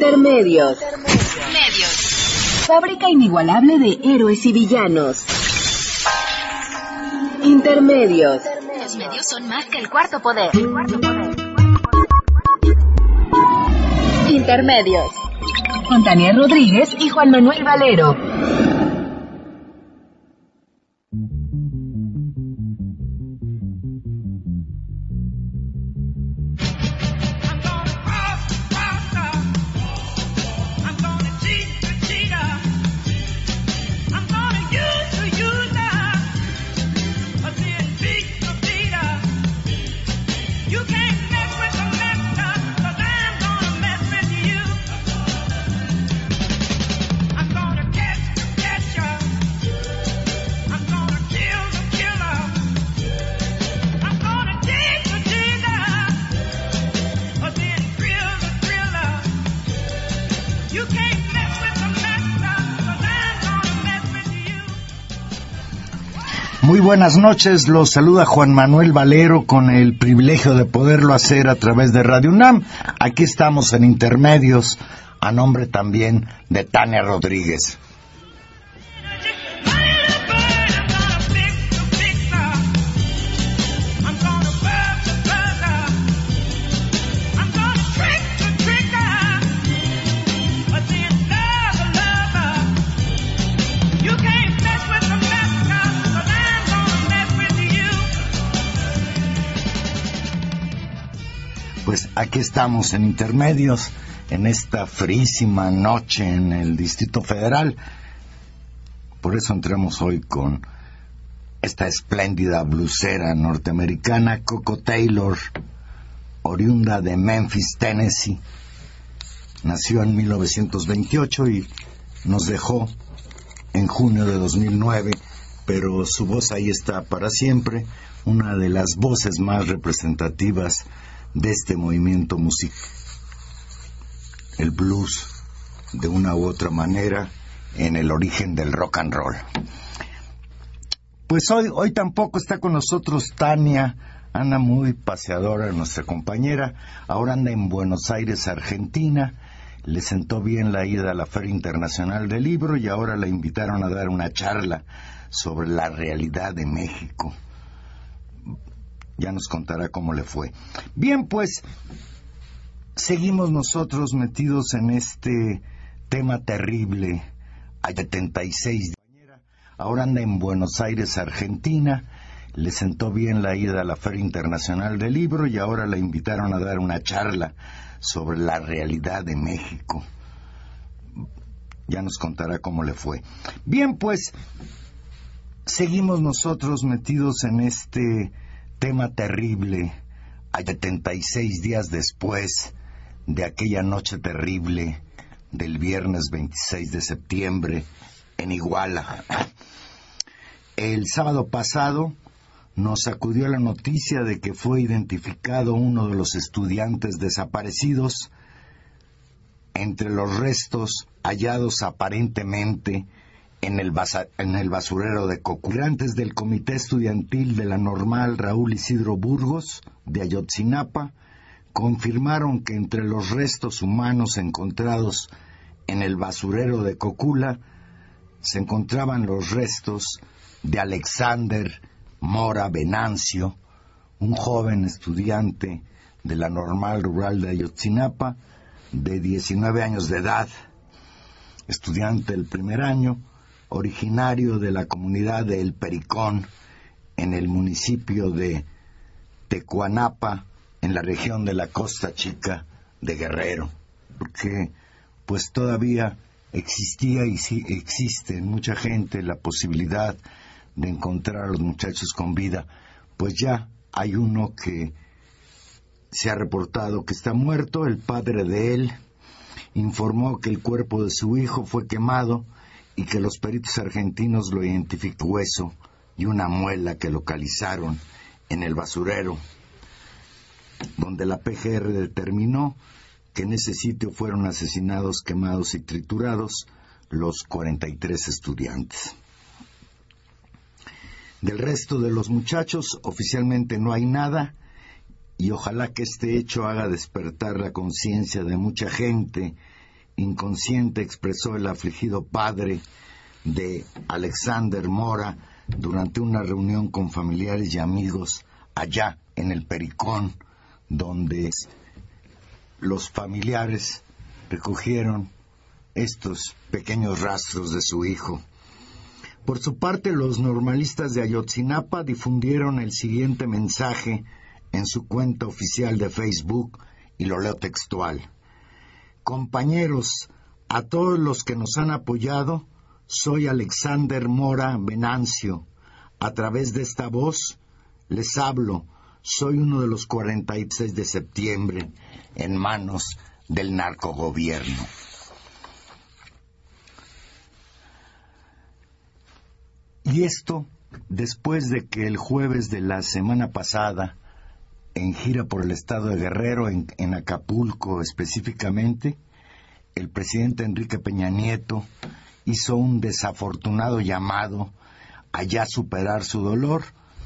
Intermedios. Fábrica inigualable de héroes y villanos. Intermedios. Los medios son más que el cuarto poder. Intermedios. Con Tania Rodríguez y Juan Manuel Valero. Muy buenas noches, los saluda Juan Manuel Valero con el privilegio de poderlo hacer a través de Radio UNAM. Aquí estamos en Intermedios, a nombre también de Tania Rodríguez. Pues aquí estamos en Intermedios, en esta frísima noche en el Distrito Federal. Por eso entramos hoy con esta espléndida blusera norteamericana, Koko Taylor, oriunda de Memphis, Tennessee. Nació en 1928 y nos dejó en junio de 2009, pero su voz ahí está para siempre, una de las voces más representativas de este movimiento musical, el blues, de una u otra manera, en el origen del rock and roll. Pues hoy tampoco está con nosotros Tania, anda muy paseadora nuestra compañera, ahora anda en Buenos Aires, Argentina, le sentó bien la ida a la Feria Internacional del Libro y ahora la invitaron a dar una charla sobre la realidad de México. Ya nos contará cómo le fue. Bien, pues, seguimos nosotros metidos en este tema terrible. Hay 76 días. Ahora anda en Buenos Aires, Argentina. Le sentó bien la ida a la Feria Internacional del Libro y ahora la invitaron a dar una charla sobre la realidad de México. Ya nos contará cómo le fue. Bien, pues, seguimos nosotros metidos en este tema terrible, a 76 días después de aquella noche terrible del viernes 26 de septiembre en Iguala. El sábado pasado nos sacudió la noticia de que fue identificado uno de los estudiantes desaparecidos entre los restos hallados aparentemente en el basurero de Cocula. Integrantes del Comité Estudiantil de la Normal Raúl Isidro Burgos, de Ayotzinapa, confirmaron que entre los restos humanos encontrados en el basurero de Cocula se encontraban los restos de Alexander Mora Venancio, un joven estudiante de la Normal Rural de Ayotzinapa, de 19 años de edad, estudiante del primer año, originario de la comunidad de El Pericón, en el municipio de Tecuanapa, en la región de la Costa Chica de Guerrero, porque pues todavía existía y sí existe en mucha gente la posibilidad de encontrar a los muchachos con vida. Pues ya hay uno que se ha reportado que está muerto. El padre de él informó que el cuerpo de su hijo fue quemado y que los peritos argentinos lo identificó hueso y una muela que localizaron en el basurero, donde la PGR determinó que en ese sitio fueron asesinados, quemados y triturados los 43 estudiantes. Del resto de los muchachos, oficialmente no hay nada, y ojalá que este hecho haga despertar la conciencia de mucha gente inconsciente expresó el afligido padre de Alexander Mora durante una reunión con familiares y amigos allá en el Pericón, donde los familiares recogieron estos pequeños rastros de su hijo. Por su parte, los normalistas de Ayotzinapa difundieron el siguiente mensaje en su cuenta oficial de Facebook, y lo leo textual. Compañeros, a todos los que nos han apoyado, soy Alexander Mora Venancio. A través de esta voz les hablo. Soy uno de los 46 de septiembre en manos del narcogobierno. Y esto después de que el jueves de la semana pasada, en gira por el estado de Guerrero, en Acapulco específicamente, el presidente Enrique Peña Nieto hizo un desafortunado llamado a ya superar su dolor.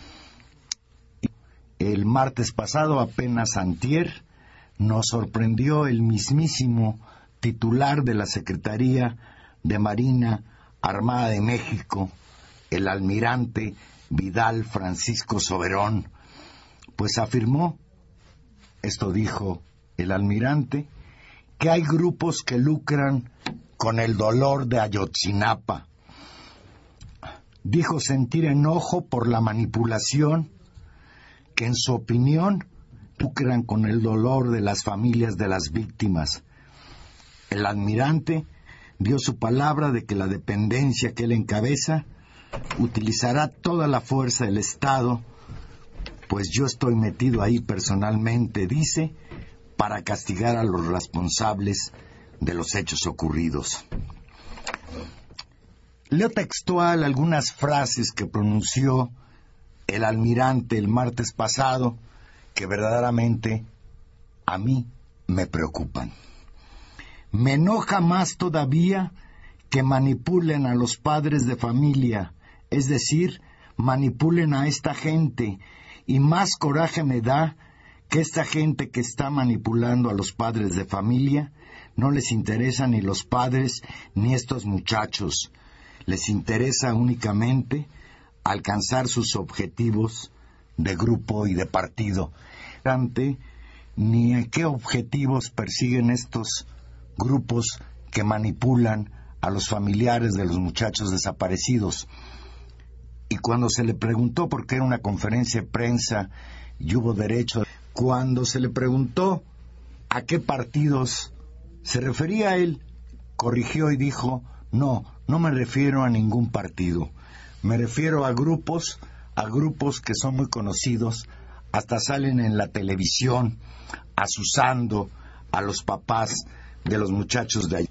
El martes pasado, apenas antier, nos sorprendió el mismísimo titular de la Secretaría de Marina Armada de México, el almirante Vidal Francisco Soberón, pues afirmó, esto dijo el almirante, que hay grupos que lucran con el dolor de Ayotzinapa. Dijo sentir enojo por la manipulación que, en su opinión, lucran con el dolor de las familias de las víctimas. El almirante dio su palabra de que la dependencia que él encabeza utilizará toda la fuerza del Estado, pues yo estoy metido ahí personalmente, dice, para castigar a los responsables de los hechos ocurridos. Leo textual algunas frases que pronunció el almirante el martes pasado, que verdaderamente a mí me preocupan. Me enoja más todavía que manipulen a los padres de familia, es decir, manipulen a esta gente, y más coraje me da que esta gente que está manipulando a los padres de familia no les interesa ni los padres ni estos muchachos, les interesa únicamente alcanzar sus objetivos de grupo y de partido. Ni a qué objetivos persiguen estos grupos que manipulan a los familiares de los muchachos desaparecidos. Y cuando se le preguntó, porque era una conferencia de prensa y hubo derecho, cuando se le preguntó a qué partidos se refería él, corrigió y dijo, no me refiero a ningún partido, me refiero a grupos que son muy conocidos, hasta salen en la televisión asusando a los papás de los muchachos de allí.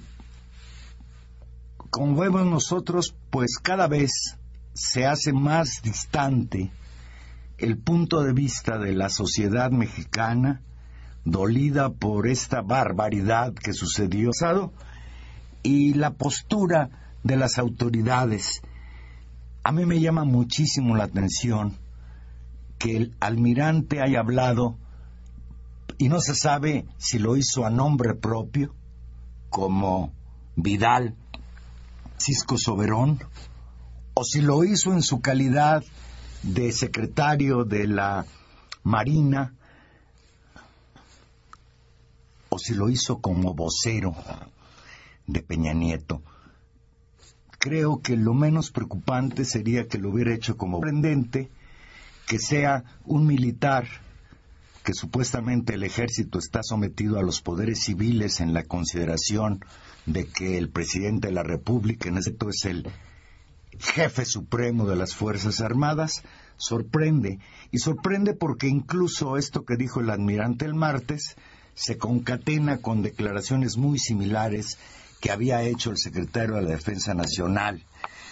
Como vemos nosotros, pues cada vez se hace más distante el punto de vista de la sociedad mexicana, dolida por esta barbaridad que sucedió, y la postura de las autoridades. A mí me llama muchísimo la atención que el almirante haya hablado, y no se sabe si lo hizo a nombre propio, como Vidal Francisco Soberón, o si lo hizo en su calidad de secretario de la Marina, o si lo hizo como vocero de Peña Nieto. Creo que lo menos preocupante sería que lo hubiera hecho como sorprendente, que sea un militar, que supuestamente el ejército está sometido a los poderes civiles en la consideración de que el presidente de la República, en efecto, es el jefe supremo de las Fuerzas Armadas. Sorprende porque incluso esto que dijo el almirante el martes se concatena con declaraciones muy similares que había hecho el secretario de la Defensa Nacional.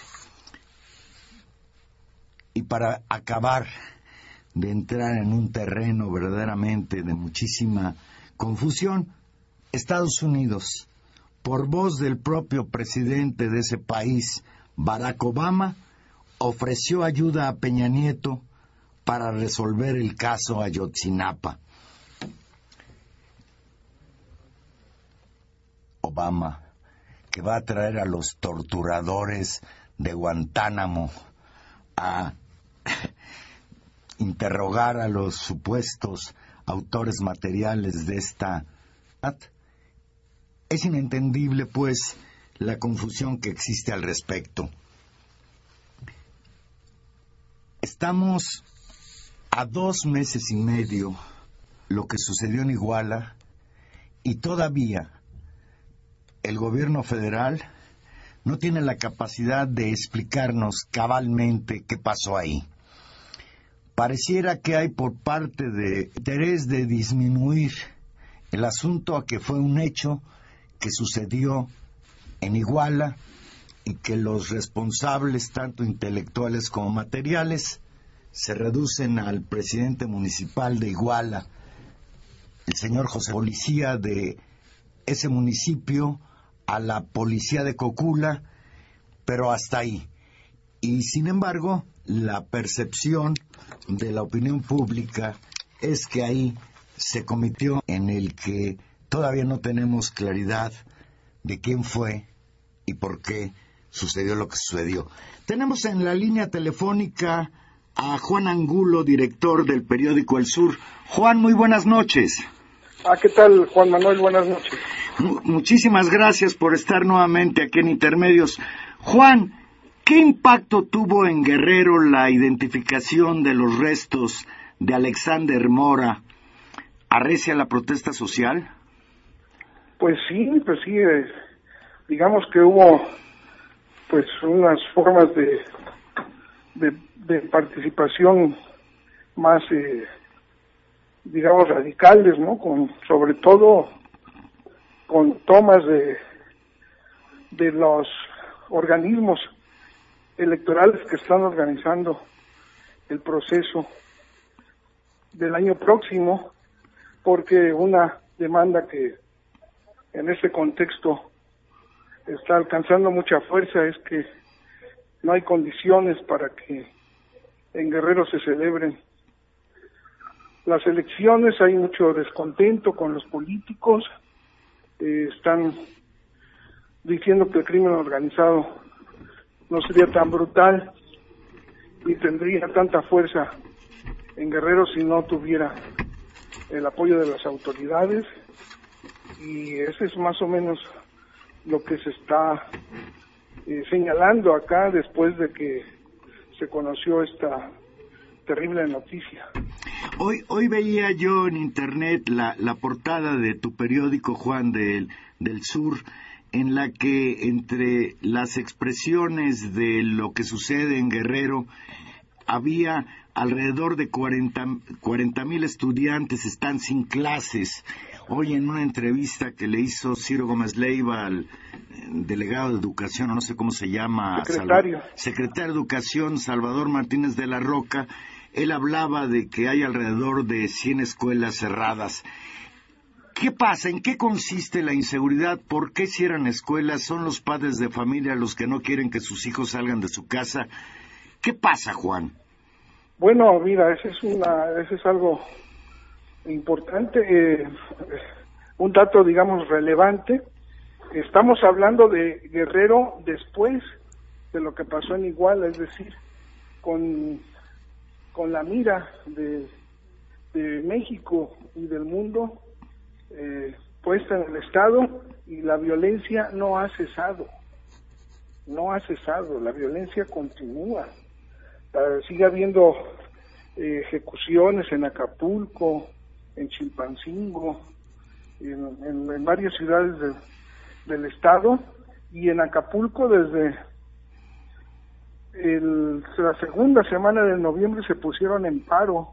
Y para acabar de entrar en un terreno verdaderamente de muchísima confusión, Estados Unidos, por voz del propio presidente de ese país, Barack Obama, ofreció ayuda a Peña Nieto para resolver el caso Ayotzinapa. Obama, que va a traer a los torturadores de Guantánamo a interrogar a los supuestos autores materiales de esta... Es inentendible, pues, la confusión que existe al respecto. Estamos a 2 meses y medio lo que sucedió en Iguala y todavía el gobierno federal no tiene la capacidad de explicarnos cabalmente qué pasó ahí. Pareciera que hay por parte de interés de disminuir el asunto a que fue un hecho que sucedió en Iguala y que los responsables, tanto intelectuales como materiales, se reducen al presidente municipal de Iguala, el señor José Policía de ese municipio, a la policía de Cocula, pero hasta ahí. Y sin embargo, la percepción de la opinión pública es que ahí se cometió en el que todavía no tenemos claridad de quién fue y por qué sucedió lo que sucedió. Tenemos en la línea telefónica a Juan Angulo, director del periódico El Sur. Juan, muy buenas noches. ¿Qué tal, Juan Manuel? Buenas noches. Muchísimas gracias por estar nuevamente aquí en Intermedios. Juan, ¿qué impacto tuvo en Guerrero la identificación de los restos de Alexander Mora? ¿Arrecia la protesta social? Pues sí, digamos que hubo pues unas formas de participación más digamos radicales, ¿no? Sobre todo con tomas de los organismos electorales que están organizando el proceso del año próximo, porque una demanda que en este contexto está alcanzando mucha fuerza es que no hay condiciones para que en Guerrero se celebren las elecciones. Hay mucho descontento con los políticos, están diciendo que el crimen organizado no sería tan brutal ni tendría tanta fuerza en Guerrero si no tuviera el apoyo de las autoridades, y ese es más o menos lo que se está señalando acá después de que se conoció esta terrible noticia. Hoy veía yo en internet la portada de tu periódico, Juan, del Sur, en la que entre las expresiones de lo que sucede en Guerrero había alrededor de 40,000 estudiantes están sin clases. Hoy en una entrevista que le hizo Ciro Gómez Leiva al delegado de Educación, o no sé cómo se llama, secretario de Educación, Salvador Martínez de la Roca, él hablaba de que hay alrededor de 100 escuelas cerradas. ¿Qué pasa? ¿En qué consiste la inseguridad? ¿Por qué cierran escuelas? ¿Son los padres de familia los que no quieren que sus hijos salgan de su casa? ¿Qué pasa, Juan? Bueno, mira, ese es algo importante, un dato, digamos, relevante. Estamos hablando de Guerrero después de lo que pasó en Iguala, es decir, con la mira de México y del mundo puesta en el Estado, y la violencia no ha cesado, la violencia continúa. Sigue habiendo ejecuciones en Acapulco, en Chilpancingo, en varias ciudades del estado, y en Acapulco desde la segunda semana de noviembre se pusieron en paro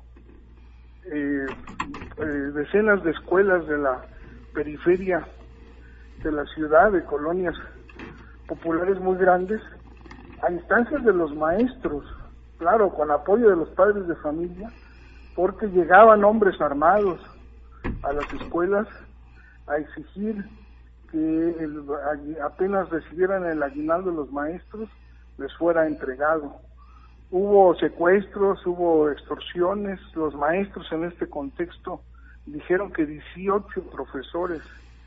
decenas de escuelas de la periferia de la ciudad, de colonias populares muy grandes, a instancias de los maestros, claro, con apoyo de los padres de familia, porque llegaban hombres armados a las escuelas a exigir que apenas recibieran el aguinaldo de los maestros, les fuera entregado. Hubo secuestros, hubo extorsiones. Los maestros en este contexto dijeron que 18 profesores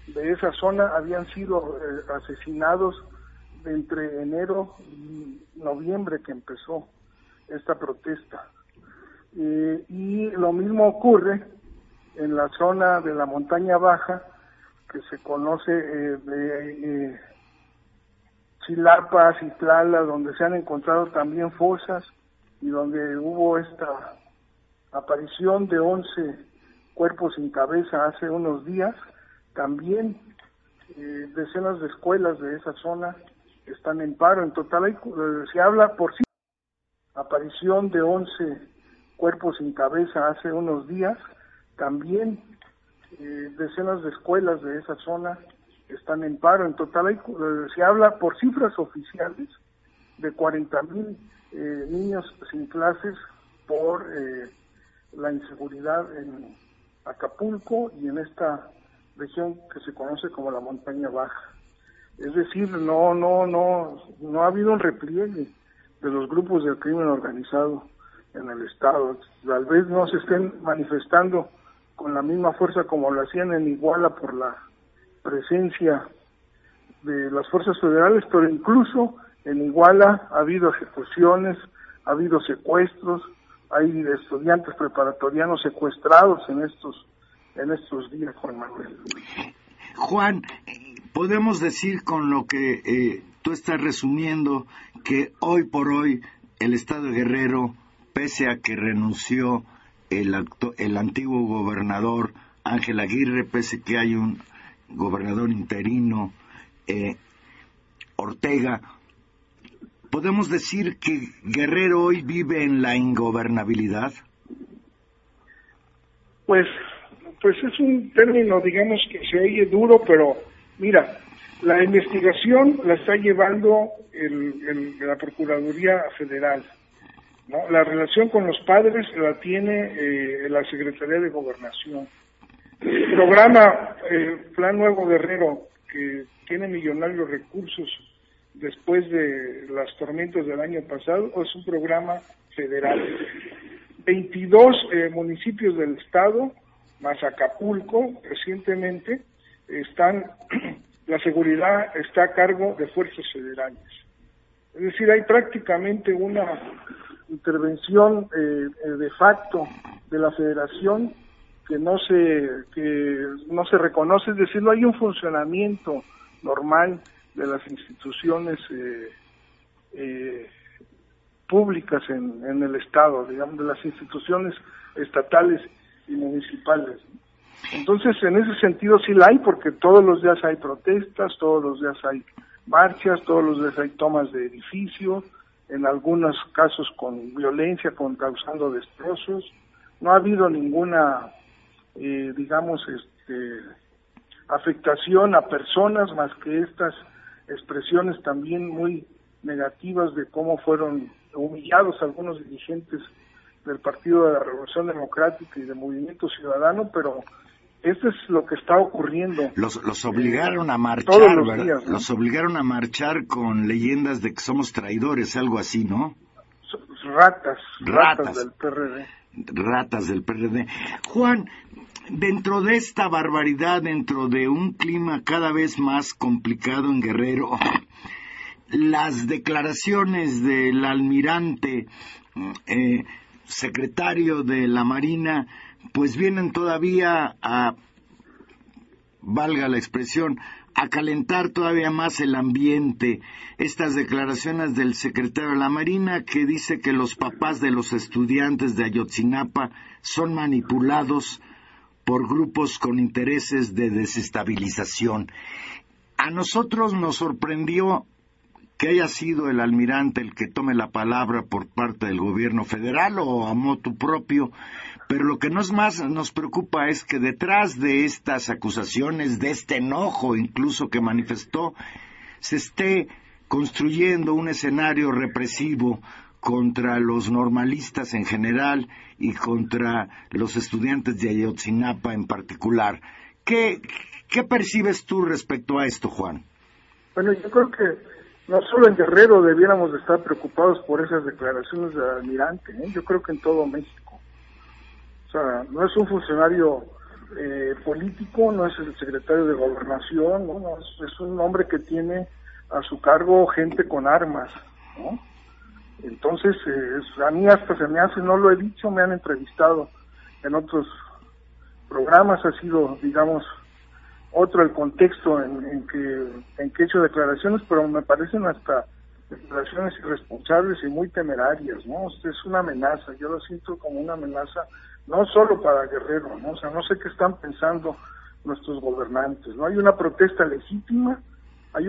de esa zona habían sido asesinados entre enero y noviembre que empezó esta protesta. Y lo mismo ocurre en la zona de la montaña baja, que se conoce de Chilapa, Citlala, donde se han encontrado también fosas y donde hubo esta aparición de 11 cuerpos sin cabeza hace unos días. También decenas de escuelas de esa zona están en paro. En total se habla por sí aparición de 11 cuerpos sin cabeza hace unos días. También decenas de escuelas de esa zona están en paro. En total se habla por cifras oficiales de 40,000 niños sin clases por la inseguridad en Acapulco y en esta región que se conoce como la montaña baja. Es decir, no ha habido un repliegue de los grupos del crimen organizado en el estado. Tal vez no se estén manifestando con la misma fuerza como lo hacían en Iguala por la presencia de las fuerzas federales, pero incluso en Iguala ha habido ejecuciones, ha habido secuestros, hay estudiantes preparatorianos secuestrados en estos días, Juan Manuel. Juan, podemos decir con lo que tú estás resumiendo que hoy por hoy el estado de Guerrero, pese a que renunció el antiguo gobernador Ángel Aguirre, pese a que hay un gobernador interino, Ortega, ¿podemos decir que Guerrero hoy vive en la ingobernabilidad? Pues es un término, digamos, que se oye duro, pero mira, la investigación la está llevando la Procuraduría Federal, ¿no? La relación con los padres la tiene la Secretaría de Gobernación. El programa Plan Nuevo Guerrero, que tiene millonarios recursos después de las tormentas del año pasado, es un programa federal. 22 municipios del estado, más Acapulco, recientemente, la seguridad está a cargo de fuerzas federales. Es decir, hay prácticamente una intervención de facto de la federación que no se reconoce, es decir, no hay un funcionamiento normal de las instituciones públicas en el estado, digamos, de las instituciones estatales y municipales. Entonces, en ese sentido sí la hay, porque todos los días hay protestas, todos los días hay marchas, todos los días hay tomas de edificios, en algunos casos con violencia, causando destrozos. No ha habido ninguna, afectación a personas, más que estas expresiones también muy negativas de cómo fueron humillados algunos dirigentes del Partido de la Revolución Democrática y del Movimiento Ciudadano, pero esto es lo que está ocurriendo. Los obligaron a marchar, todos los días, ¿no? Los obligaron a marchar con leyendas de que somos traidores, algo así, ¿no? Ratas del PRD. Ratas del PRD. Juan, dentro de esta barbaridad, dentro de un clima cada vez más complicado en Guerrero, las declaraciones del almirante, secretario de la Marina, pues vienen todavía a, valga la expresión, a calentar todavía más el ambiente. Estas declaraciones del secretario de la Marina, que dice que los papás de los estudiantes de Ayotzinapa son manipulados por grupos con intereses de desestabilización. A nosotros nos sorprendió que haya sido el almirante el que tome la palabra por parte del gobierno federal o a motu propio, pero lo que más nos preocupa es que detrás de estas acusaciones, de este enojo incluso que manifestó, se esté construyendo un escenario represivo contra los normalistas en general y contra los estudiantes de Ayotzinapa en particular. ¿Qué percibes tú respecto a esto, Juan? Bueno, yo creo que no solo en Guerrero debiéramos de estar preocupados por esas declaraciones del almirante, yo creo que en todo México. O sea, no es un funcionario político, no es el secretario de Gobernación, ¿no? Es un hombre que tiene a su cargo gente con armas, ¿no? Entonces, a mí hasta se me hace, no lo he dicho, me han entrevistado en otros programas, ha sido, digamos, otro el contexto en que he hecho declaraciones, pero me parecen hasta declaraciones irresponsables y muy temerarias, ¿no? Es una amenaza, yo lo siento como una amenaza, no solo para Guerrero, ¿no? O sea, no sé qué están pensando nuestros gobernantes, ¿no? Hay una protesta legítima, hay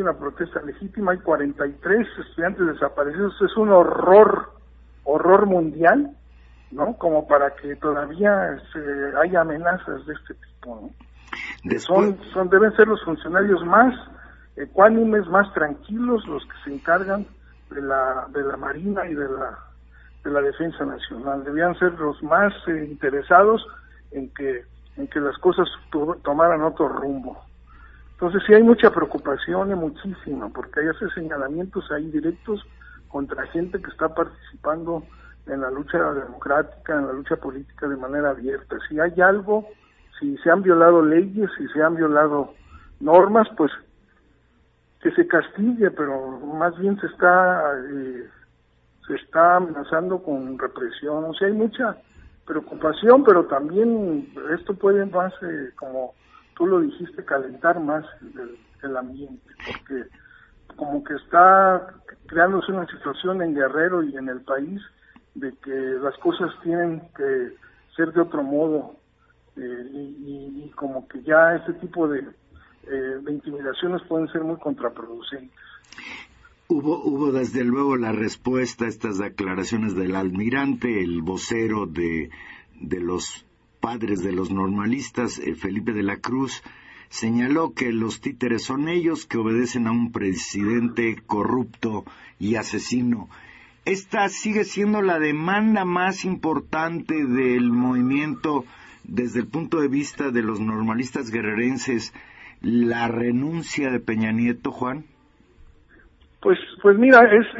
43 estudiantes desaparecidos, es un horror mundial, ¿no? Como para que todavía haya amenazas de este tipo, ¿no? Deben ser los funcionarios más ecuánimes, más tranquilos, los que se encargan de la Marina y de la Defensa Nacional. Debían ser los más interesados en que las cosas tomaran otro rumbo. Entonces sí hay mucha preocupación y muchísima, porque hay señalamientos ahí directos contra gente que está participando en la lucha democrática, en la lucha política de manera abierta. Si hay algo, si se han violado leyes, si se han violado normas, pues que se castigue, pero más bien se está amenazando con represión. O sea, hay mucha preocupación, pero también esto puede más, como tú lo dijiste, calentar más el ambiente, porque como que está creándose una situación en Guerrero y en el país de que las cosas tienen que ser de otro modo, y como que ya este tipo de intimidaciones pueden ser muy contraproducentes. Hubo desde luego la respuesta a estas declaraciones del almirante, el vocero de los padres de los normalistas, Felipe de la Cruz, señaló que los títeres son ellos, que obedecen a un presidente corrupto y asesino. Esta sigue siendo la demanda más importante del movimiento desde el punto de vista de los normalistas guerrerenses, la renuncia de Peña Nieto, Juan. Pues mira,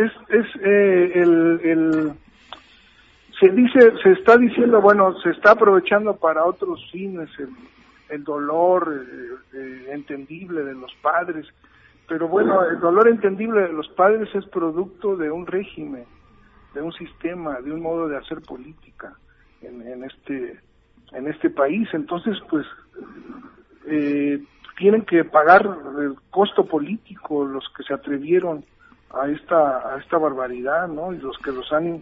se está diciendo, bueno, se está aprovechando para otros fines el dolor entendible de los padres, pero bueno, el dolor entendible de los padres es producto de un régimen, de un sistema, de un modo de hacer política en este país. Entonces, pues tienen que pagar el costo político los que se atrevieron a esta barbaridad, ¿no? Y los que los han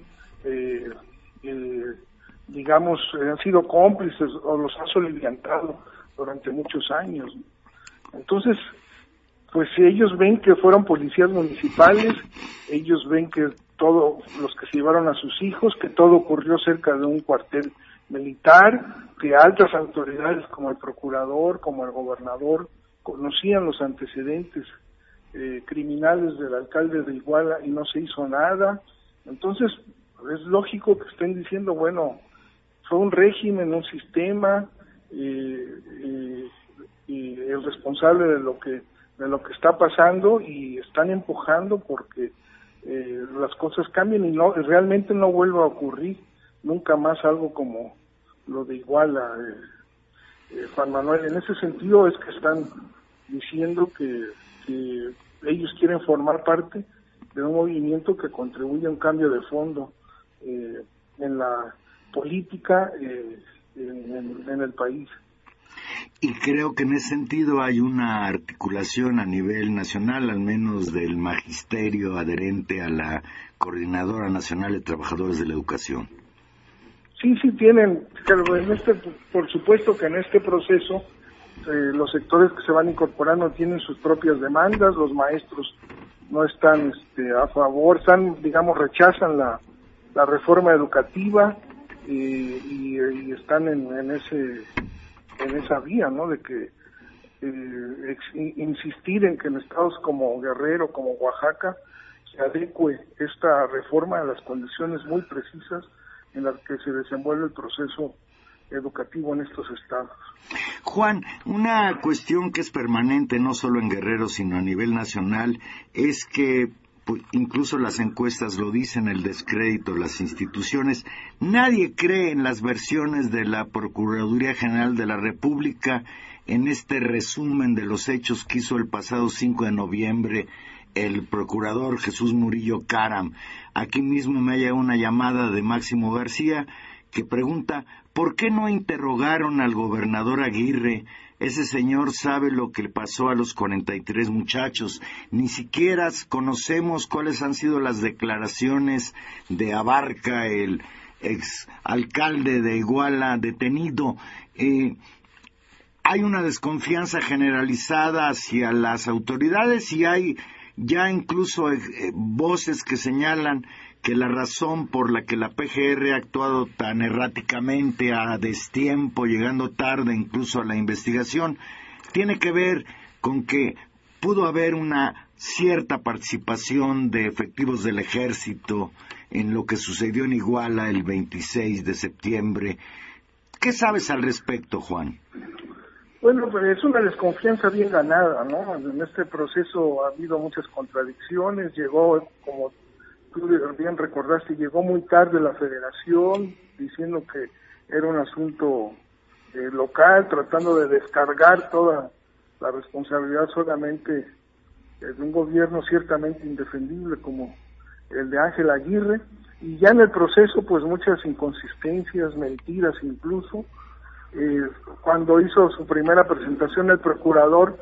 digamos, han sido cómplices o los han soliviantado durante muchos años. Entonces, pues si ellos ven que fueron policías municipales, ellos ven que todos los que se llevaron a sus hijos, que todo ocurrió cerca de un cuartel militar, que altas autoridades como el procurador, como el gobernador, conocían los antecedentes criminales del alcalde de Iguala y no se hizo nada. Entonces, es lógico que estén diciendo, bueno, fue un régimen, un sistema, y el responsable de lo que está pasando, y están empujando porque las cosas cambien y realmente no vuelva a ocurrir nunca más algo como lo de Iguala, Juan Manuel. En ese sentido es que están diciendo que ellos quieren formar parte de un movimiento que contribuye a un cambio de fondo en la política en el país. Y creo que en ese sentido hay una articulación a nivel nacional, al menos del magisterio adherente a la Coordinadora Nacional de Trabajadores de la Educación. Sí, tienen, por supuesto que en este proceso los sectores que se van incorporando tienen sus propias demandas. Los maestros no están a favor, rechazan la reforma educativa y están en esa vía, ¿no? De que insistir en que en estados como Guerrero, como Oaxaca, se adecue esta reforma a las condiciones muy precisas en las que se desenvuelve el proceso educativo en estos estados. Juan, una cuestión que es permanente no solo en Guerrero sino a nivel nacional es que pues, incluso las encuestas lo dicen, el descrédito de las instituciones. Nadie cree en las versiones de la Procuraduría General de la República en este resumen de los hechos que hizo el pasado 5 de noviembre el procurador Jesús Murillo Caram. Aquí mismo me ha llegado una llamada de Máximo García que pregunta, ¿por qué no interrogaron al gobernador Aguirre? Ese señor sabe lo que le pasó a los 43 muchachos. Ni siquiera conocemos cuáles han sido las declaraciones de Abarca, el ex alcalde de Iguala detenido. Hay una desconfianza generalizada hacia las autoridades y hay ya incluso voces que señalan que la razón por la que la PGR ha actuado tan erráticamente, a destiempo, llegando tarde incluso a la investigación, tiene que ver con que pudo haber una cierta participación de efectivos del ejército en lo que sucedió en Iguala el 26 de septiembre. ¿Qué sabes al respecto, Juan? Bueno, pues es una desconfianza bien ganada, ¿no? En este proceso ha habido muchas contradicciones, llegó, como tú bien recordaste, llegó muy tarde la Federación diciendo que era un asunto local, tratando de descargar toda la responsabilidad solamente de un gobierno ciertamente indefendible como el de Ángel Aguirre, y ya en el proceso pues muchas inconsistencias, mentiras incluso. Cuando hizo su primera presentación el procurador,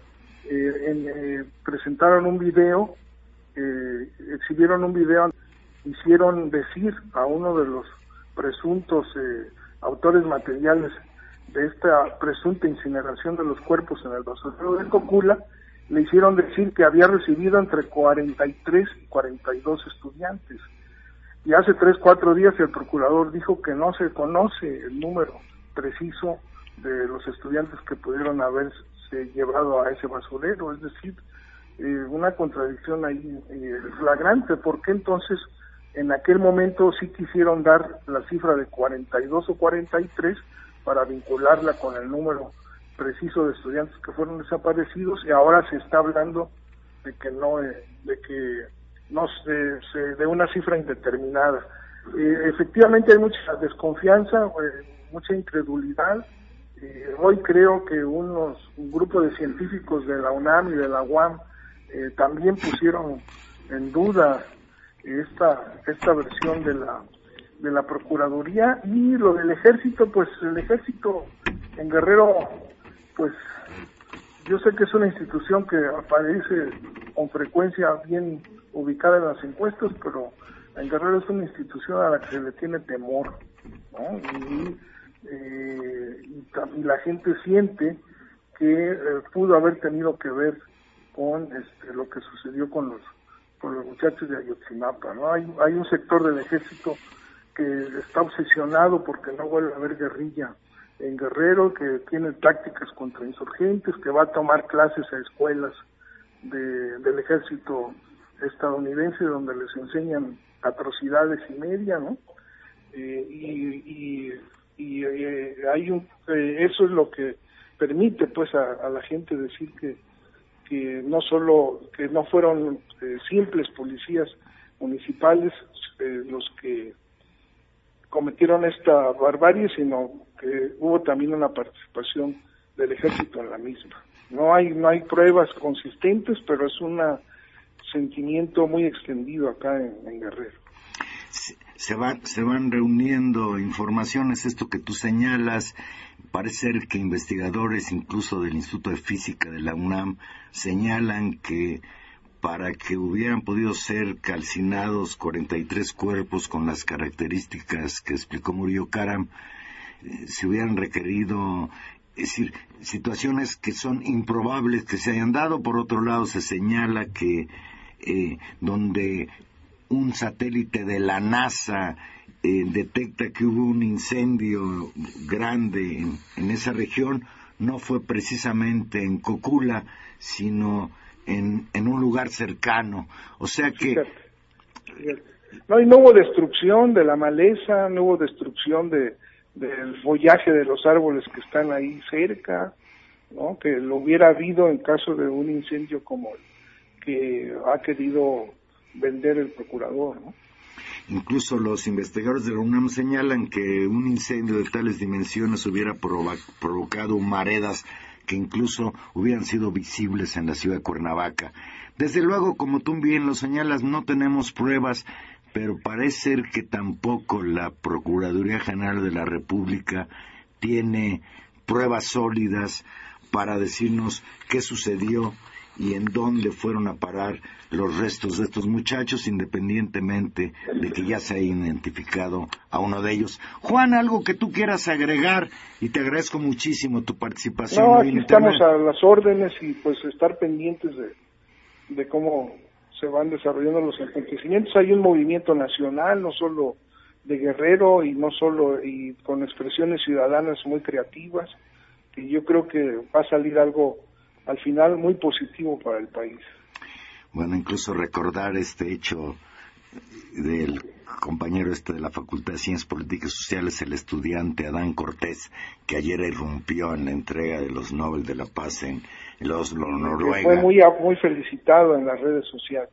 presentaron un video, exhibieron un video, hicieron decir a uno de los presuntos autores materiales de esta presunta incineración de los cuerpos en el basurero de Cocula, le hicieron decir que había recibido entre 43 y 42 estudiantes. Y hace 3-4 días el procurador dijo que no se conoce el número preciso de los estudiantes que pudieron haberse llevado a ese basurero, es decir, una contradicción ahí flagrante. ¿Por qué entonces en aquel momento sí quisieron dar la cifra de 42 o 43 para vincularla con el número preciso de estudiantes que fueron desaparecidos, y ahora se está hablando de que no, de una cifra indeterminada? Efectivamente hay mucha desconfianza, mucha incredulidad. Hoy creo que un grupo de científicos de la UNAM y de la UAM también pusieron en duda esta versión de la Procuraduría. Y lo del Ejército, pues el Ejército en Guerrero, pues yo sé que es una institución que aparece con frecuencia bien ubicada en las encuestas, pero en Guerrero es una institución a la que se le tiene temor, ¿no? Y la gente siente que pudo haber tenido que ver con lo que sucedió con los muchachos de Ayotzinapa, ¿no? Hay un sector del Ejército que está obsesionado porque no vuelve a haber guerrilla en Guerrero, que tiene tácticas contra insurgentes, que va a tomar clases a escuelas del Ejército estadounidense donde les enseñan atrocidades y media, ¿no? Eso es lo que permite pues a la gente decir que no solo que no fueron simples policías municipales los que cometieron esta barbarie, sino que hubo también una participación del Ejército en la misma. No hay pruebas consistentes, pero es un sentimiento muy extendido acá en Guerrero. Se van reuniendo informaciones, esto que tú señalas. Parece ser que investigadores incluso del Instituto de Física de la UNAM señalan que para que hubieran podido ser calcinados 43 cuerpos con las características que explicó Murillo Caram, se hubieran requerido, es decir, situaciones que son improbables que se hayan dado. Por otro lado, se señala que donde un satélite de la NASA detecta que hubo un incendio grande en esa región, no fue precisamente en Cocula, sino en un lugar cercano. O sea que... No, y no hubo destrucción de la maleza, no hubo destrucción del follaje de los árboles que están ahí cerca, ¿no? Que lo hubiera habido en caso de un incendio como el que ha querido vender el procurador, ¿no? Incluso los investigadores de la UNAM señalan que un incendio de tales dimensiones hubiera provocado humaredas que incluso hubieran sido visibles en la ciudad de Cuernavaca. Desde luego, como tú bien lo señalas, no tenemos pruebas, pero parece ser que tampoco la Procuraduría General de la República tiene pruebas sólidas para decirnos qué sucedió y en dónde fueron a parar los restos de estos muchachos, independientemente de que ya se haya identificado a uno de ellos. Juan, algo que tú quieras agregar, y te agradezco muchísimo tu participación. No, aquí estamos a las órdenes y pues estar pendientes de cómo se van desarrollando los acontecimientos. Hay un movimiento nacional, no solo de Guerrero y con expresiones ciudadanas muy creativas, y yo creo que va a salir algo al final muy positivo para el país. Bueno, incluso recordar este hecho del compañero de la Facultad de Ciencias Políticas y Sociales, el estudiante Adán Cortés, que ayer irrumpió en la entrega de los Nobel de la Paz en Oslo, Noruega. Fue muy felicitado en las redes sociales.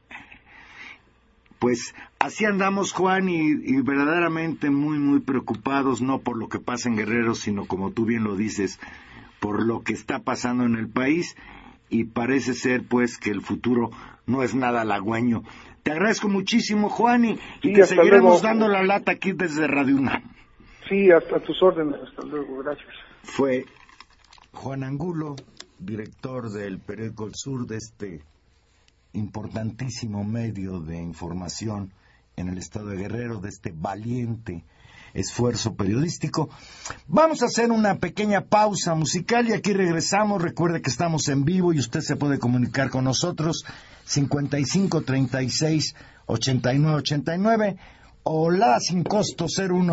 Pues así andamos, Juan, y verdaderamente muy, muy preocupados, no por lo que pasa en Guerrero, sino, como tú bien lo dices, por lo que está pasando en el país, y parece ser, pues, que el futuro no es nada halagüeño. Te agradezco muchísimo, Juan, y te seguiremos dando la lata aquí desde Radio UNAM. Sí, hasta tus órdenes. Hasta luego, gracias. Fue Juan Angulo, director del periódico El Sur, de este importantísimo medio de información en el estado de Guerrero, de este valiente esfuerzo periodístico. Vamos a hacer una pequeña pausa musical y aquí regresamos. Recuerde que estamos en vivo y usted se puede comunicar con nosotros 55 36 89 89 o la sin costo 01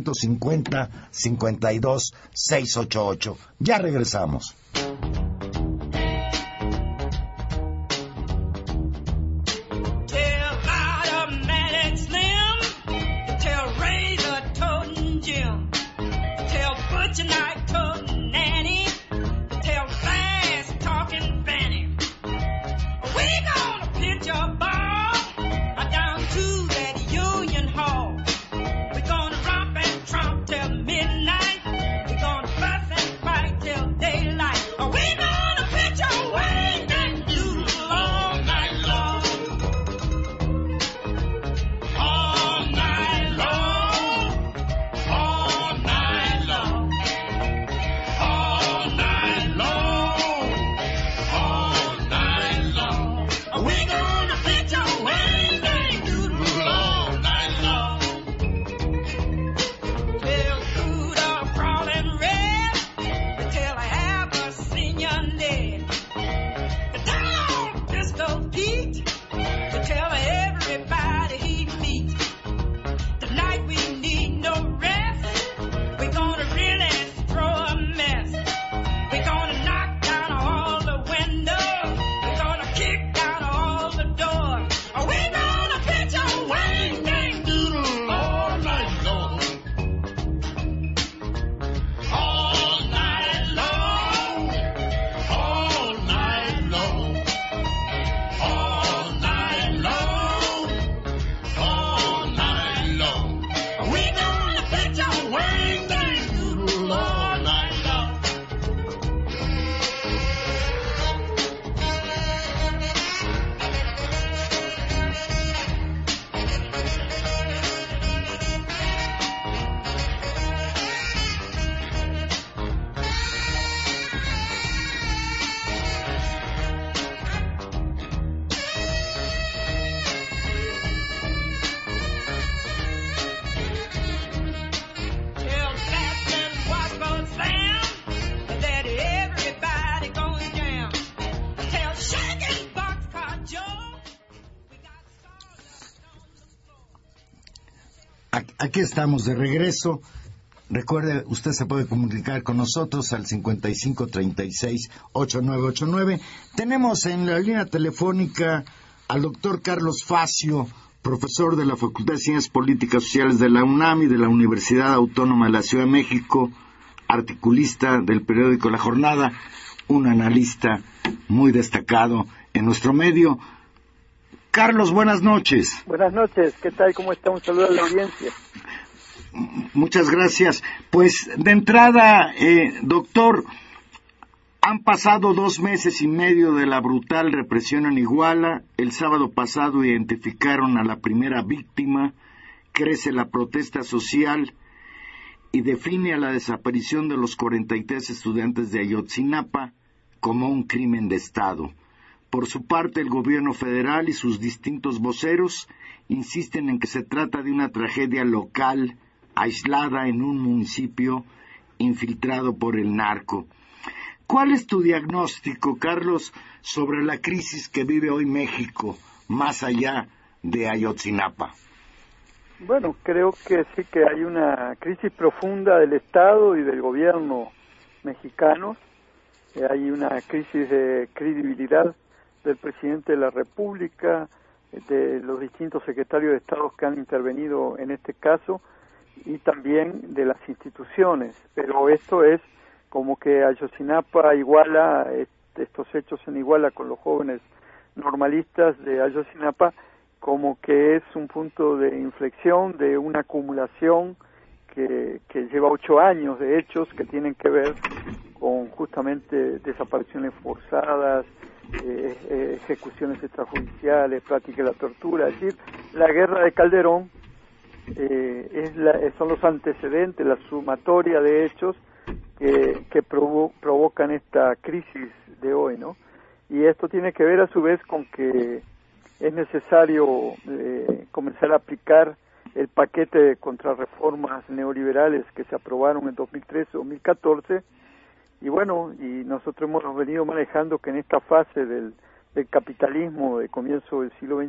850 52 688. Ya regresamos. Aquí estamos de regreso. Recuerde, usted se puede comunicar con nosotros al 5536-8989. Tenemos en la línea telefónica al doctor Carlos Facio, profesor de la Facultad de Ciencias Políticas Sociales de la UNAM y de la Universidad Autónoma de la Ciudad de México, articulista del periódico La Jornada, un analista muy destacado en nuestro medio. Carlos, buenas noches. Buenas noches, ¿qué tal? ¿Cómo está? Un saludo a la audiencia. Muchas gracias. Pues de entrada, doctor, han pasado 2 meses y medio de la brutal represión en Iguala. El sábado pasado identificaron a la primera víctima, crece la protesta social y define a la desaparición de los 43 estudiantes de Ayotzinapa como un crimen de Estado. Por su parte, el gobierno federal y sus distintos voceros insisten en que se trata de una tragedia local, aislada en un municipio infiltrado por el narco. ¿Cuál es tu diagnóstico, Carlos, sobre la crisis que vive hoy México, más allá de Ayotzinapa? Bueno, creo que sí que hay una crisis profunda del Estado y del gobierno mexicano. Hay una crisis de credibilidad del presidente de la República, de los distintos secretarios de Estado que han intervenido en este caso y también de las instituciones. Pero esto es como que Ayotzinapa iguala, estos hechos en Iguala con los jóvenes normalistas de Ayotzinapa, como que es un punto de inflexión de una acumulación que lleva 8 años de hechos que tienen que ver con justamente desapariciones forzadas, ejecuciones extrajudiciales, práctica de la tortura. Es decir, la guerra de Calderón son los antecedentes, la sumatoria de hechos que provocan esta crisis de hoy, ¿no? Y esto tiene que ver a su vez con que es necesario comenzar a aplicar el paquete de contrarreformas neoliberales que se aprobaron en 2013-2014, y bueno, y nosotros hemos venido manejando que en esta fase del capitalismo de comienzo del siglo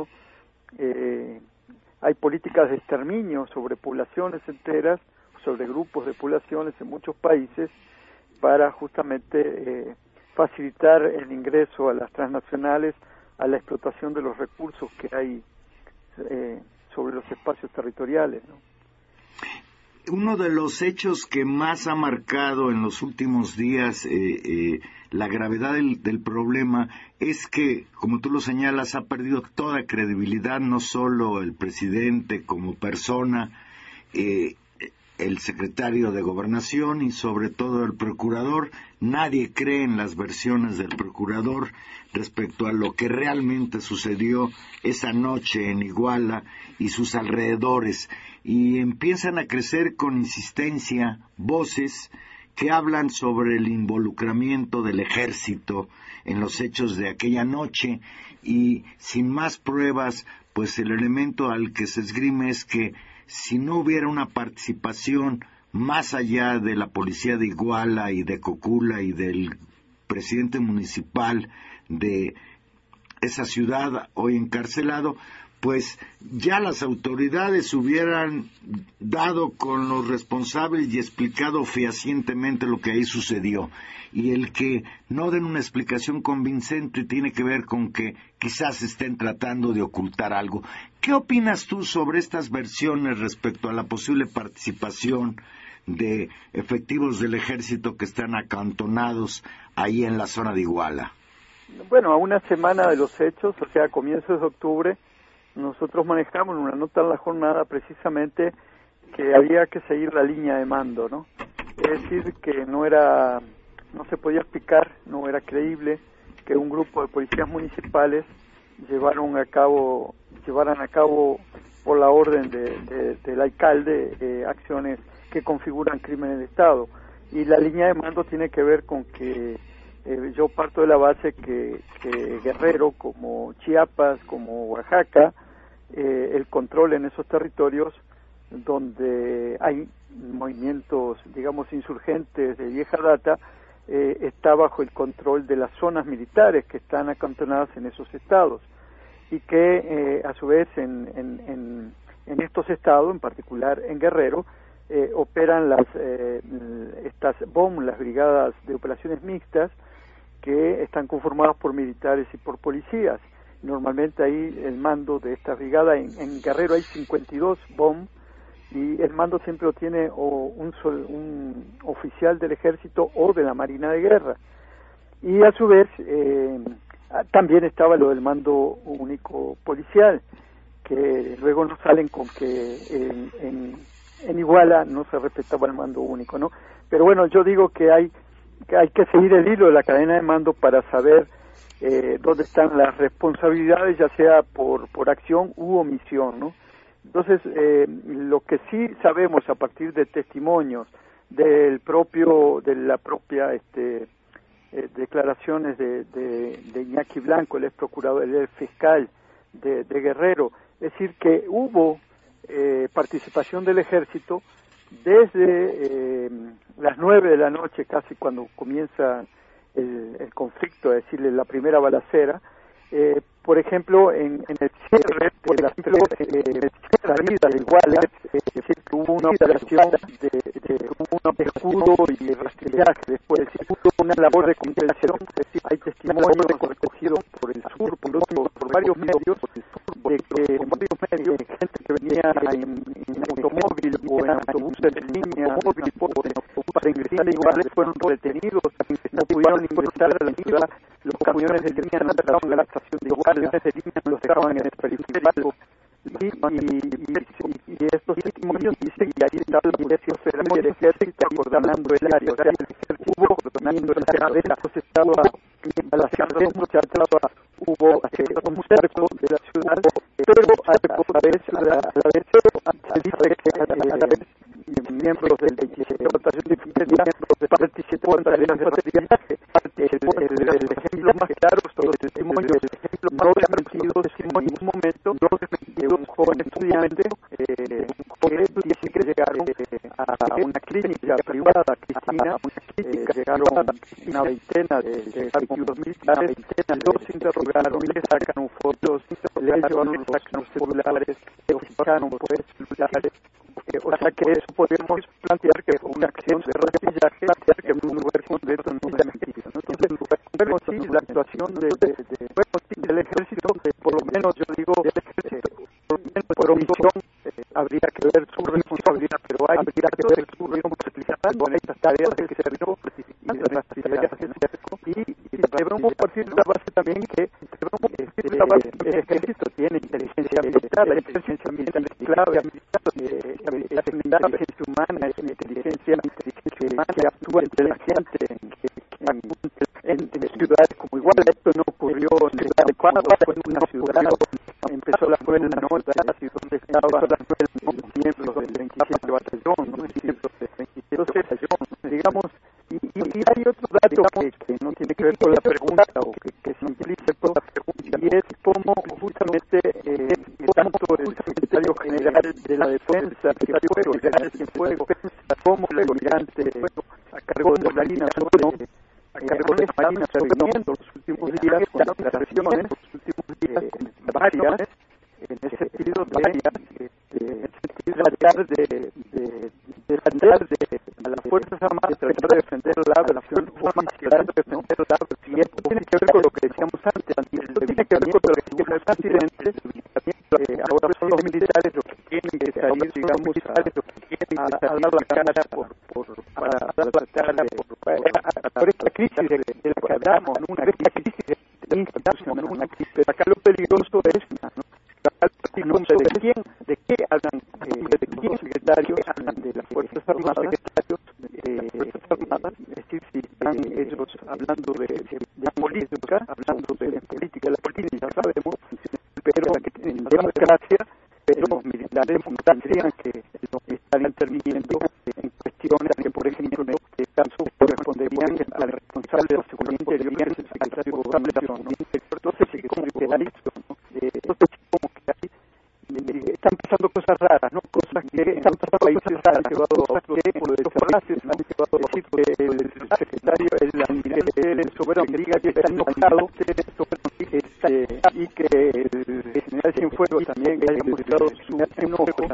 XXI hay políticas de exterminio sobre poblaciones enteras, sobre grupos de poblaciones en muchos países, para justamente facilitar el ingreso a las transnacionales, a la explotación de los recursos que hay sobre los espacios territoriales, ¿no? Uno de los hechos que más ha marcado en los últimos días la gravedad del problema es que, como tú lo señalas, ha perdido toda credibilidad, no solo el presidente como persona, el secretario de Gobernación y sobre todo el procurador. Nadie cree en las versiones del procurador respecto a lo que realmente sucedió esa noche en Iguala y sus alrededores, y empiezan a crecer con insistencia voces que hablan sobre el involucramiento del ejército en los hechos de aquella noche, y sin más pruebas, pues el elemento al que se esgrime es que si no hubiera una participación más allá de la policía de Iguala y de Cocula y del presidente municipal de esa ciudad hoy encarcelado, pues ya las autoridades hubieran dado con los responsables y explicado fehacientemente lo que ahí sucedió. Y el que no den una explicación convincente tiene que ver con que quizás estén tratando de ocultar algo. ¿Qué opinas tú sobre estas versiones respecto a la posible participación de efectivos del ejército que están acantonados ahí en la zona de Iguala? Bueno, a una semana de los hechos, o sea, a comienzos de octubre, nosotros manejamos en una nota en la jornada precisamente que había que seguir la línea de mando, ¿no? Es decir, que no se podía explicar, no era creíble que un grupo de policías municipales llevaran a cabo por la orden del alcalde acciones que configuran crímenes de Estado. Y la línea de mando tiene que ver con que yo parto de la base que Guerrero, como Chiapas, como Oaxaca, el control en esos territorios donde hay movimientos, digamos, insurgentes de vieja data, está bajo el control de las zonas militares que están acantonadas en esos estados, y que a su vez en estos estados, en particular en Guerrero, operan estas BOM, las brigadas de operaciones mixtas, que están conformadas por militares y por policías. Normalmente ahí el mando de esta brigada, en Guerrero hay 52 BOM, y el mando siempre lo tiene un oficial del ejército o de la Marina de Guerra. Y a su vez También estaba lo del mando único policial, que luego nos salen con que en Iguala no se respetaba el mando único, ¿no? Pero bueno, yo digo que hay que seguir el hilo de la cadena de mando para saber dónde están las responsabilidades, ya sea por acción u omisión, ¿no? Entonces, lo que sí sabemos a partir de testimonios de la propia declaraciones de Iñaki Blanco, el ex procurador, el ex fiscal de Guerrero, es decir, que hubo participación del ejército desde las 9 de la noche, casi cuando comienza el conflicto, es decir, la primera balacera. Por ejemplo, en el cierre, por ejemplo, salida de Iguala, es decir, que hubo una operación de escudo y rastrillaje, después hubo una labor de contención, es decir, hay testimonios recogidos por el sur, por varios medios, de que gente que venía en automóvil o en autobuses de línea para ingresar a Iguala fueron detenidos, no pudieron ingresar a la ciudad, los camiones de línea no entraron a la estación de Iguala, los dejaban en el periférico, y estos testimonios dicen que ahí estaba la Policía Federal y el Ejército acordonando el área, o sea, el Ejército hubo acordonando el área, estaba balaceando los muchachos, hubo un cerco de la ciudad, pero a la vez miembros del 27 Batallón de Infantería participaron en el viaje. El ejemplo más claro sobre el testimonio, no desmentido en ningún momento, de un joven estudiante que dice que llegaron a una clínica privada, Cristina, llegaron una veintena de arquivos militares, los interrogaron, le sacan fotos, le sacan celulares, le sacaron celulares. O sea que eso podemos plantear que fue una acción de rastrillaje, que en un lugar concreto no se metido. Entonces, bueno, sí, la actuación del ejército, por lo menos yo digo, por omisión, habría que ver su responsabilidad, pero habría que ver su responsabilidad con estas tareas del cerco y de las tareas del cerco. Y debemos partir de la base también que el ejército tiene inteligencia militar, la inteligencia militar es clave, la inteligencia humana es una inteligencia que actúa entre la gente en ciudades como Iguala. Esto no ocurrió en el adecuado, fue en una ciudad, empezó las 9 de la noche, donde estaban los miembros del 27 Batallón, entonces, digamos, y hay otro dato que no tiene que ver con la pregunta, o que es implícito, y es como justamente tanto el secretario general de la Defensa, el general Cienfuegos, como el almirante a cargo de Marina, a cargo de Marina, reuniendo los últimos días con las declaraciones, varias, en el sentido de tratar de defender a las Fuerzas Armadas, tratar de defender la versión oficial, y esto tiene que ver con lo que decíamos antes, tiene que ver con lo que decíamos antes, ahora son los militares los que tienen que salir, digamos, a dar la cara por esta crisis de la que hablamos, una crisis institucional, una crisis. Acá lo peligroso es de qué hablan los secretarios de las Fuerzas Armadas, es decir, si están ellos hablando de política, hablando de política, la política sabemos, pero en democracia, pero los militares tendrían que estar interviniendo en cuestiones que, por ejemplo, en este caso corresponderían al responsable de la seguridad interior, que es el secretario de Gobernación, ¿no? Entonces, como que hay, están pasando cosas raras, ¿no? Cosas que están pasando países raras, han llevado a otros tipos de palacios, han llevado a decir que el secretario, el soberano, que diga que está enojado, y que el general Cienfuegos también haya mostrado su enojo,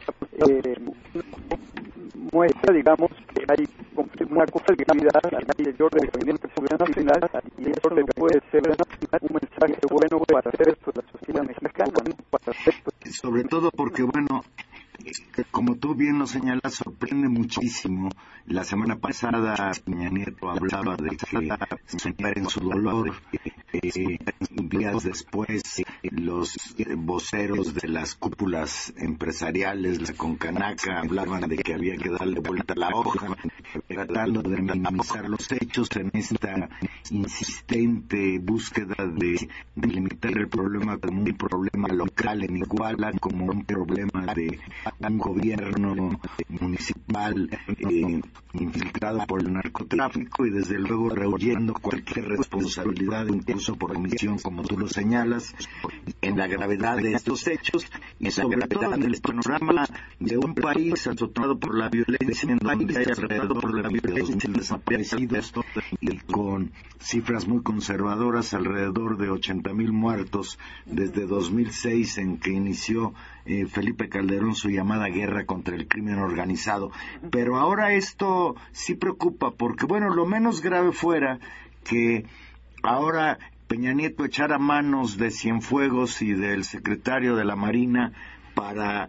muestra, digamos, que hay una conflictividad al interior del Gabinete de Seguridad Nacional, y eso le puede ser un mensaje bueno para hacer esto de la sociedad mexicana, ¿no? Sobre todo porque, bueno, como tú bien lo señalas, sorprende muchísimo. La semana pasada Peña Nieto hablaba de que superen su dolor días después, los voceros de las cúpulas empresariales, la Concanaca, hablaban de que había que darle vuelta a la hoja, tratando de minimizar los hechos en esta insistente búsqueda de limitar el problema como un problema local en Iguala, como un problema de un gobierno municipal infiltrado por el narcotráfico, y desde luego rehuyendo cualquier responsabilidad, incluso por omisión, como tú lo señalas, en la gravedad de estos hechos, y sobre todo en el panorama de un país azotado por la violencia, en donde hay alrededor de 2.000 desaparecidos y con cifras muy conservadoras, alrededor de 80.000 muertos desde 2006, en que inició Felipe Calderón su llamada guerra contra el crimen organizado. Pero ahora esto sí preocupa, porque bueno, lo menos grave fuera que ahora Peña Nieto echara manos de Cienfuegos y del secretario de la Marina para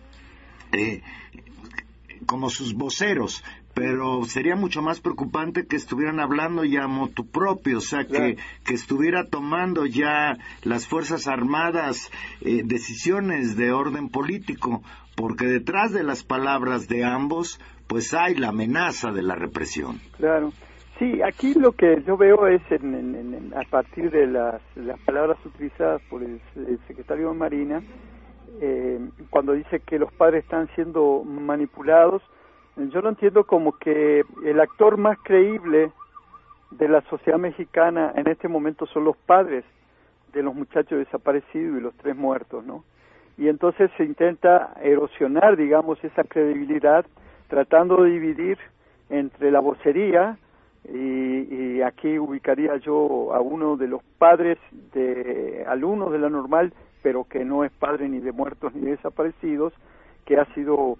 como sus voceros, pero sería mucho más preocupante que estuvieran hablando ya motu propio, o sea, claro, que estuviera tomando ya las Fuerzas Armadas decisiones de orden político, porque detrás de las palabras de ambos pues hay la amenaza de la represión. Claro. Sí, aquí lo que yo veo es a partir de las palabras utilizadas por el secretario de Marina, cuando dice que los padres están siendo manipulados, yo lo entiendo como que el actor más creíble de la sociedad mexicana en este momento son los padres de los muchachos desaparecidos y los 3 muertos, ¿no? Y entonces se intenta erosionar, digamos, esa credibilidad, tratando de dividir entre la vocería, y aquí ubicaría yo a uno de los padres de alumnos de la Normal, pero que no es padre ni de muertos ni de desaparecidos, que ha sido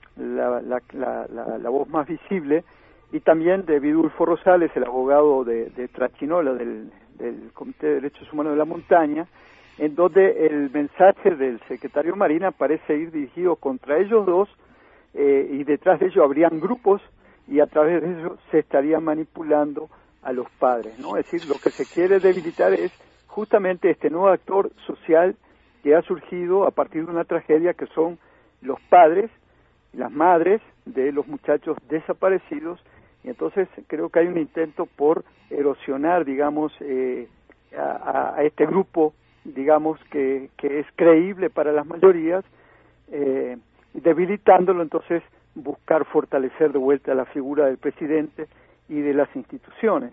la voz más visible, y también de Vidulfo Rosales, el abogado de Trachinola, del Comité de Derechos Humanos de la Montaña, en donde el mensaje del secretario Marina parece ir dirigido contra ellos dos, y detrás de ellos habrían grupos, y a través de eso se estaría manipulando a los padres, ¿no? Es decir, lo que se quiere debilitar es justamente este nuevo actor social que ha surgido a partir de una tragedia, que son los padres, las madres de los muchachos desaparecidos, y entonces creo que hay un intento por erosionar, digamos, a este grupo, digamos, que es creíble para las mayorías, debilitándolo, entonces buscar fortalecer de vuelta la figura del presidente y de las instituciones.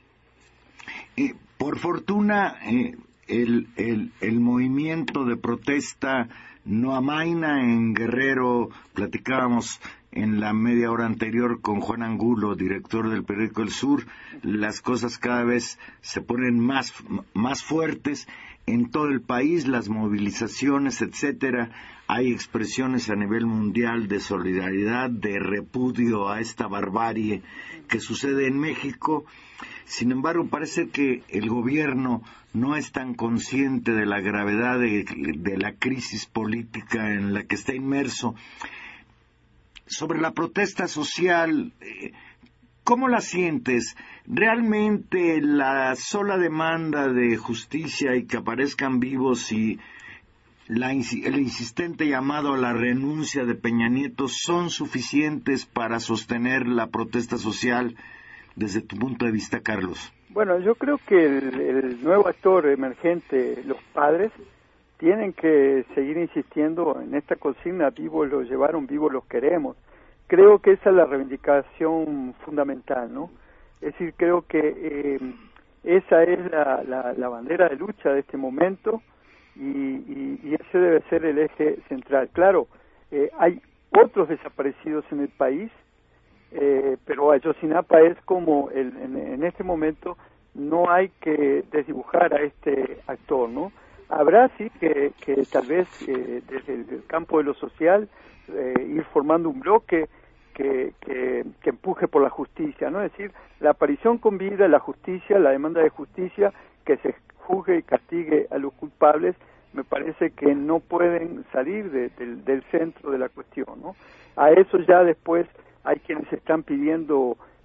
Por fortuna, el movimiento de protesta no amaina. En Guerrero platicábamos en la media hora anterior con Juan Angulo, director del periódico El Sur. Las cosas cada vez se ponen más fuertes en todo el país, las movilizaciones, etcétera. Hay expresiones a nivel mundial de solidaridad, de repudio a esta barbarie que sucede en México. Sin embargo, parece que el gobierno no es tan consciente de la gravedad de la crisis política en la que está inmerso. Sobre la protesta social, ¿cómo la sientes? ¿Realmente la sola demanda de justicia y que aparezcan vivos y el insistente llamado a la renuncia de Peña Nieto son suficientes para sostener la protesta social desde tu punto de vista, Carlos? Bueno, yo creo que el nuevo actor emergente, los padres, tienen que seguir insistiendo en esta consigna: vivos los llevaron, vivos los queremos. Creo que esa es la reivindicación fundamental, ¿no? Es decir, creo que esa es la bandera de lucha de este momento, y ese debe ser el eje central. Claro, hay otros desaparecidos en el país, pero Ayotzinapa es como en este momento no hay que desdibujar a este actor, ¿no? Habrá sí que tal vez desde el campo de lo social ir formando un bloque que empuje por la justicia, ¿no? Es decir, la aparición con vida, la justicia, la demanda de justicia, que se juzgue y castigue a los culpables, me parece que no pueden salir del centro de la cuestión, ¿no? A eso ya después hay quienes están pidiendo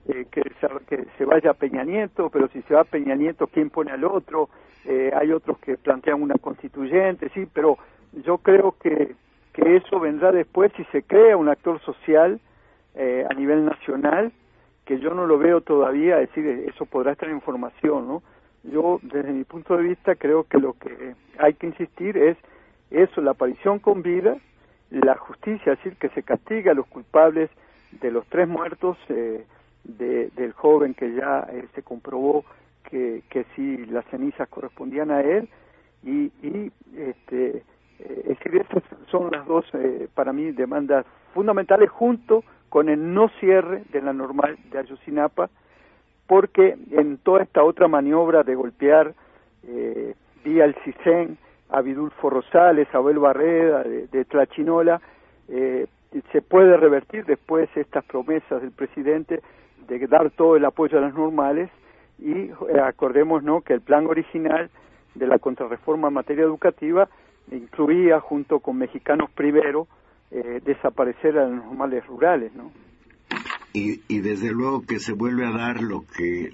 que se vaya Peña Nieto, pero si se va Peña Nieto, ¿quién pone al otro? Hay otros que plantean una constituyente, sí, pero yo creo que eso vendrá después si se crea un actor social a nivel nacional, que yo no lo veo todavía, es decir, eso podrá estar en formación, ¿no? Yo, desde mi punto de vista, creo que lo que hay que insistir es eso, la aparición con vida, la justicia, es decir, que se castiga a los culpables de los 3 muertos, del joven que ya se comprobó que sí las cenizas correspondían a él, y es decir, esas son las dos, para mí, demandas fundamentales, junto con el no cierre de la normal de Ayotzinapa, porque en toda esta otra maniobra de golpear vía el CISEN a Vidulfo Rosales, a Abel Barreda, de Tlachinola, se puede revertir después estas promesas del presidente de dar todo el apoyo a las normales, y acordémonos que el plan original de la contrarreforma en materia educativa incluía, junto con Mexicanos Primero, desaparecer a las normales rurales, ¿no? Y desde luego que se vuelve a dar lo que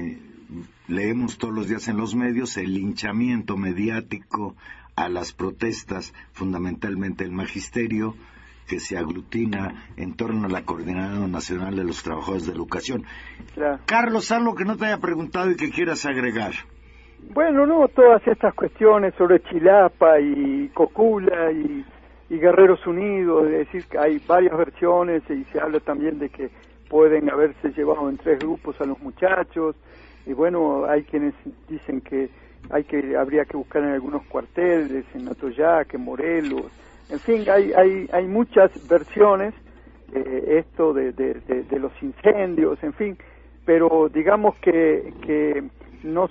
leemos todos los días en los medios, el linchamiento mediático a las protestas, fundamentalmente el magisterio, que se aglutina en torno a la Coordinadora Nacional de los Trabajadores de Educación. Claro. Carlos, algo que no te haya preguntado y que quieras agregar. Bueno, no, todas estas cuestiones sobre Chilapa y Cocula y Guerreros Unidos, es decir, que hay varias versiones y se habla también de que pueden haberse llevado en 3 grupos a los muchachos, y bueno, hay quienes dicen que habría que buscar en algunos cuarteles, en Atoyac, en Morelos, en fin, hay muchas versiones, esto de los incendios, en fin, pero digamos que no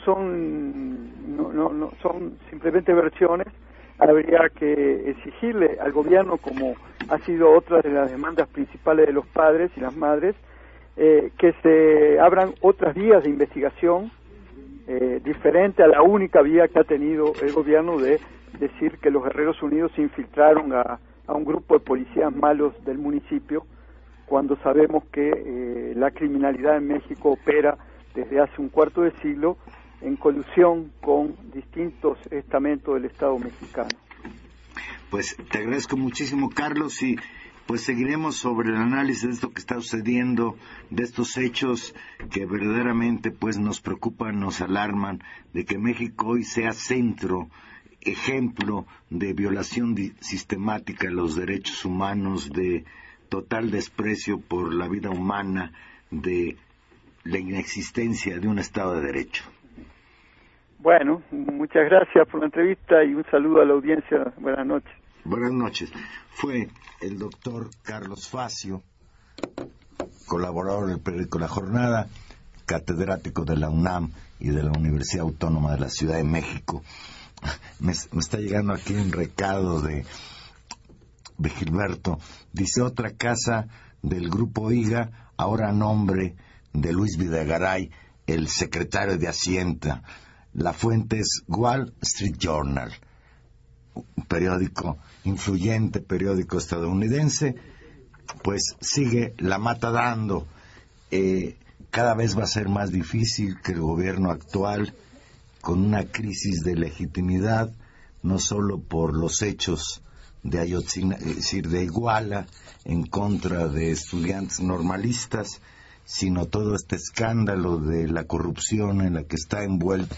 son simplemente versiones. Habría que exigirle al gobierno, como ha sido otra de las demandas principales de los padres y las madres, que se abran otras vías de investigación diferente a la única vía que ha tenido el gobierno de decir que los Guerreros Unidos se infiltraron a un grupo de policías malos del municipio, cuando sabemos que la criminalidad en México opera desde hace un cuarto de siglo en colusión con distintos estamentos del Estado mexicano. Pues te agradezco muchísimo, Carlos, y pues seguiremos sobre el análisis de esto que está sucediendo, de estos hechos que verdaderamente pues nos preocupan, nos alarman, de que México hoy sea centro, ejemplo de violación sistemática de los derechos humanos, de total desprecio por la vida humana, de la inexistencia de un Estado de Derecho. Bueno, muchas gracias por la entrevista y un saludo a la audiencia. Buenas noches. Buenas noches. Fue el doctor Carlos Facio, colaborador del periódico La Jornada, catedrático de la UNAM y de la Universidad Autónoma de la Ciudad de México. Me está llegando aquí un recado de Gilberto. Dice: otra casa del Grupo IGA, ahora a nombre de Luis Videgaray, el secretario de Hacienda. La fuente es Wall Street Journal, un periódico influyente, periódico estadounidense. Pues sigue la mata dando. Cada vez va a ser más difícil que el gobierno actual, con una crisis de legitimidad, no solo por los hechos de Ayotzinapa, es decir, de Iguala, en contra de estudiantes normalistas, sino todo este escándalo de la corrupción en la que está envuelto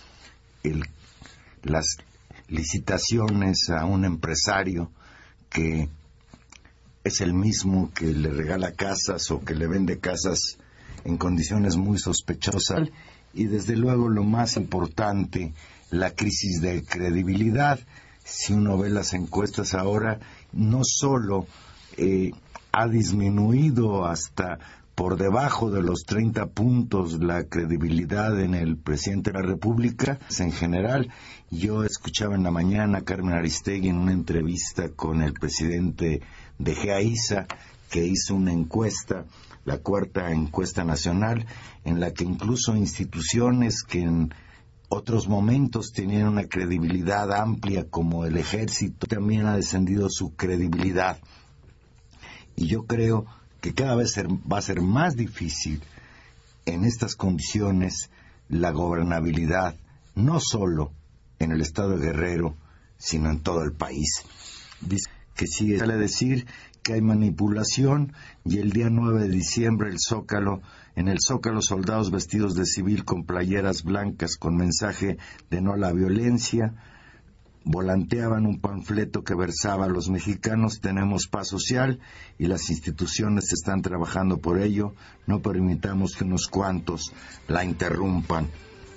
las licitaciones a un empresario que es el mismo que le regala casas o que le vende casas en condiciones muy sospechosas, y desde luego lo más importante, la crisis de credibilidad. Si uno ve las encuestas ahora, no solo ha disminuido hasta por debajo de los 30 puntos la credibilidad en el presidente de la República en general. Yo escuchaba en la mañana a Carmen Aristegui en una entrevista con el presidente de GEAISA, que hizo una encuesta, la 4ª encuesta nacional, en la que incluso instituciones que en otros momentos tenían una credibilidad amplia, como el Ejército, también ha descendido su credibilidad. Y yo creo que cada vez va a ser más difícil en estas condiciones la gobernabilidad, no solo en el estado de Guerrero, sino en todo el país. Dice que sigue a decir que hay manipulación, y el día 9 de diciembre en el Zócalo, soldados vestidos de civil con playeras blancas con mensaje de no a la violencia volanteaban un panfleto que versaba: los mexicanos tenemos paz social y las instituciones están trabajando por ello, no permitamos que unos cuantos la interrumpan.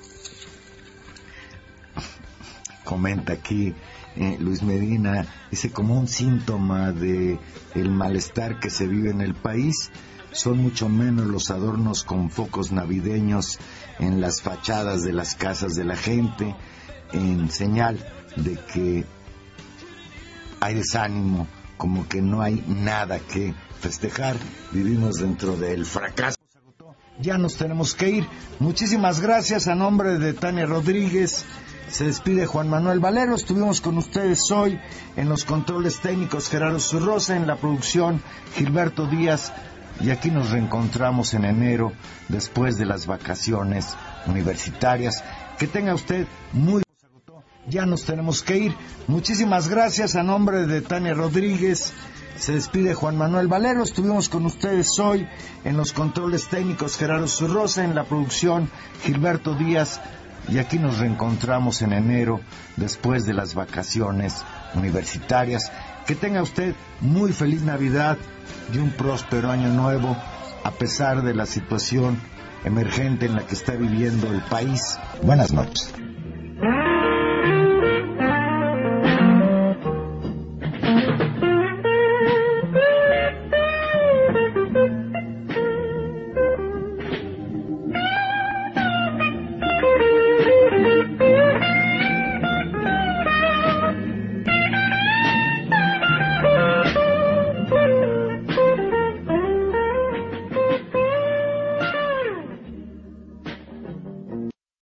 Comenta aquí Luis Medina, dice: como un síntoma de el malestar que se vive en el país, son mucho menos los adornos con focos navideños en las fachadas de las casas de la gente, en señal de que hay desánimo, como que no hay nada que festejar. Vivimos dentro del fracaso. Ya nos tenemos que ir. Muchísimas gracias. A nombre de Tania Rodríguez se despide Juan Manuel Valero. Estuvimos con ustedes hoy en los controles técnicos Gerardo Zurrosa, en la producción Gilberto Díaz, y aquí nos reencontramos en enero después de las vacaciones universitarias. Que tenga usted muy... Ya nos tenemos que ir. Muchísimas gracias. A nombre de Tania Rodríguez se despide Juan Manuel Valero. Estuvimos con ustedes hoy en los controles técnicos Gerardo Zurrosa, en la producción Gilberto Díaz, y aquí nos reencontramos en enero después de las vacaciones universitarias. Que tenga usted muy feliz Navidad y un próspero año nuevo, a pesar de la situación emergente en la que está viviendo el país. Buenas noches.